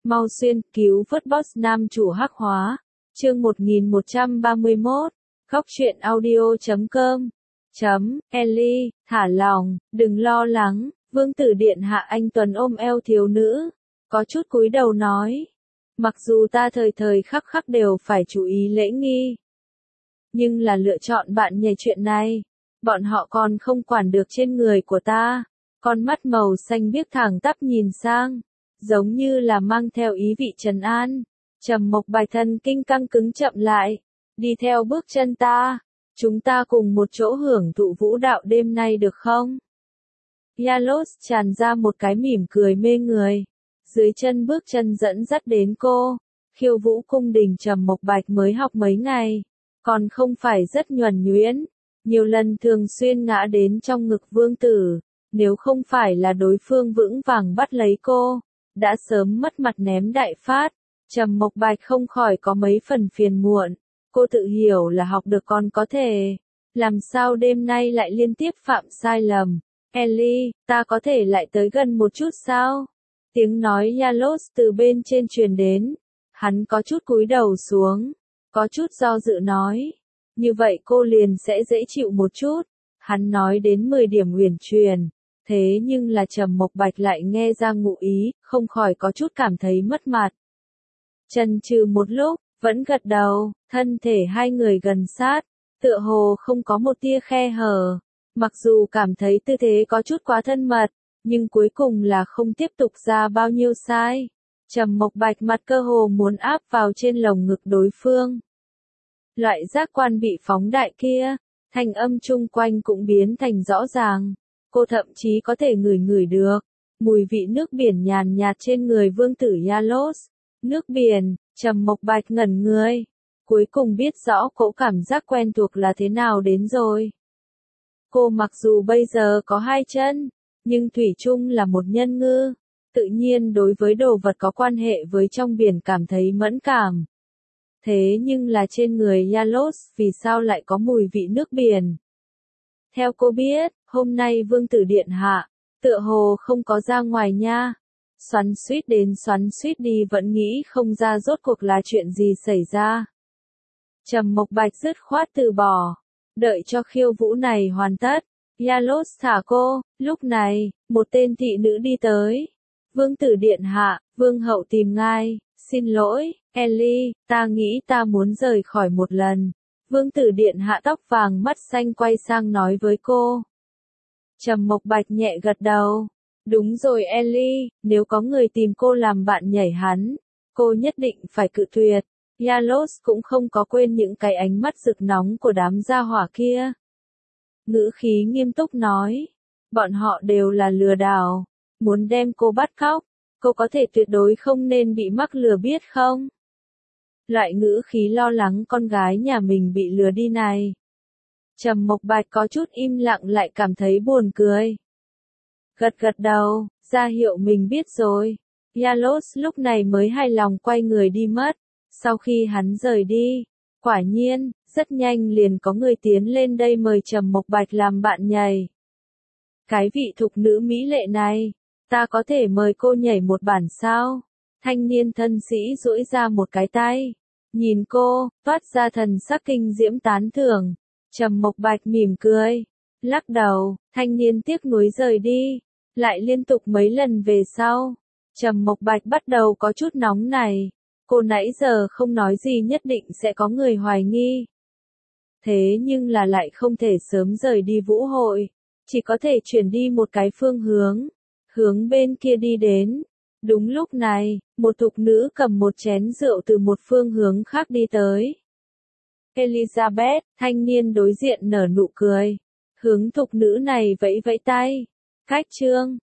Mau xuyên cứu vớt boss nam chủ hắc hóa. Chương 1131. Góc truyện audio.com. Ellie, thả lòng, đừng lo lắng. Vương tử điện hạ anh Tuấn ôm eo thiếu nữ, có chút cúi đầu nói. Mặc dù ta thời thời khắc khắc đều phải chú ý lễ nghi, nhưng là lựa chọn bạn nhảy chuyện này, bọn họ còn không quản được trên người của ta. Con mắt màu xanh biếc thẳng tắp nhìn sang, giống như là mang theo ý vị trấn an. Trầm Mộc Bạch thần kinh căng cứng chậm lại, đi theo bước chân ta, chúng ta cùng một chỗ hưởng thụ vũ đạo đêm nay được không? Yalos tràn ra một cái mỉm cười mê người, dưới chân bước chân dẫn dắt đến cô. Khiêu vũ cung đình Trầm Mộc Bạch mới học mấy ngày, còn không phải rất nhuần nhuyễn, nhiều lần thường xuyên ngã đến trong ngực vương tử, nếu không phải là đối phương vững vàng bắt lấy cô, đã sớm mất mặt ném đại phát. Trầm Mộc Bạch không khỏi có mấy phần phiền muộn, cô tự hiểu là học được còn có thể, làm sao đêm nay lại liên tiếp phạm sai lầm. Ellie, ta có thể lại tới gần một chút sao? Tiếng nói Yalos từ bên trên truyền đến, hắn có chút cúi đầu xuống, có chút do dự nói, như vậy cô liền sẽ dễ chịu một chút. Hắn nói đến 10 điểm huyền truyền, thế nhưng là Trầm Mộc Bạch lại nghe ra ngụ ý, không khỏi có chút cảm thấy mất mặt. Chần chừ một lúc, vẫn gật đầu, thân thể hai người gần sát, tựa hồ không có một tia khe hở. Mặc dù cảm thấy tư thế có chút quá thân mật, nhưng cuối cùng là không tiếp tục ra bao nhiêu sai. Trầm Mộc Bạch mặt cơ hồ muốn áp vào trên lồng ngực đối phương. Loại giác quan bị phóng đại kia, thanh âm chung quanh cũng biến thành rõ ràng. Cô thậm chí có thể ngửi được mùi vị nước biển nhàn nhạt trên người vương tử Yalos. Nước biển. Trầm Mộc Bạch ngẩn người, cuối cùng biết rõ cỗ cảm giác quen thuộc là thế nào đến rồi. Cô mặc dù bây giờ có hai chân, nhưng thủy chung là một nhân ngư, tự nhiên đối với đồ vật có quan hệ với trong biển cảm thấy mẫn cảm. Thế nhưng là trên người Yalos vì sao lại có mùi vị nước biển? Theo cô biết, hôm nay vương tử điện hạ, tựa hồ không có ra ngoài nha. Xoắn xuýt đến xoắn xuýt đi vẫn nghĩ không ra rốt cuộc là chuyện gì xảy ra. Trầm Mộc Bạch dứt khoát từ bỏ, đợi cho khiêu vũ này hoàn tất. Yalos thả cô, lúc này, một tên thị nữ đi tới. Vương tử điện hạ, vương hậu tìm ngài, xin lỗi, Ellie, ta nghĩ ta muốn rời khỏi một lần. Vương tử điện hạ tóc vàng mắt xanh quay sang nói với cô. Trầm Mộc Bạch nhẹ gật đầu. Đúng rồi Ellie, nếu có người tìm cô làm bạn nhảy hắn, cô nhất định phải cự tuyệt. Yalos cũng không có quên những cái ánh mắt rực nóng của đám gia hỏa kia. Ngữ khí nghiêm túc nói, bọn họ đều là lừa đảo, muốn đem cô bắt cóc, cô có thể tuyệt đối không nên bị mắc lừa biết không? Loại ngữ khí lo lắng con gái nhà mình bị lừa đi này. Trầm Mộc Bạch có chút im lặng lại cảm thấy buồn cười. Gật gật đầu, ra hiệu mình biết rồi. Yalos lúc này mới hài lòng quay người đi mất. Sau khi hắn rời đi, quả nhiên, rất nhanh liền có người tiến lên đây mời Trầm Mộc Bạch làm bạn nhảy. Cái vị thục nữ mỹ lệ này, ta có thể mời cô nhảy một bản sao? Thanh niên thân sĩ duỗi ra một cái tay, nhìn cô, toát ra thần sắc kinh diễm tán thưởng. Trầm Mộc Bạch mỉm cười, lắc đầu, thanh niên tiếc nuối rời đi. Lại liên tục mấy lần về sau, Trầm Mộc Bạch bắt đầu có chút nóng này. Cô nãy giờ không nói gì nhất định sẽ có người hoài nghi. Thế nhưng là lại không thể sớm rời đi vũ hội, chỉ có thể chuyển đi một cái phương hướng, hướng bên kia đi đến. Đúng lúc này, một thục nữ cầm một chén rượu từ một phương hướng khác đi tới. Elizabeth, thanh niên đối diện nở nụ cười, hướng thục nữ này vẫy vẫy tay. Khách trương,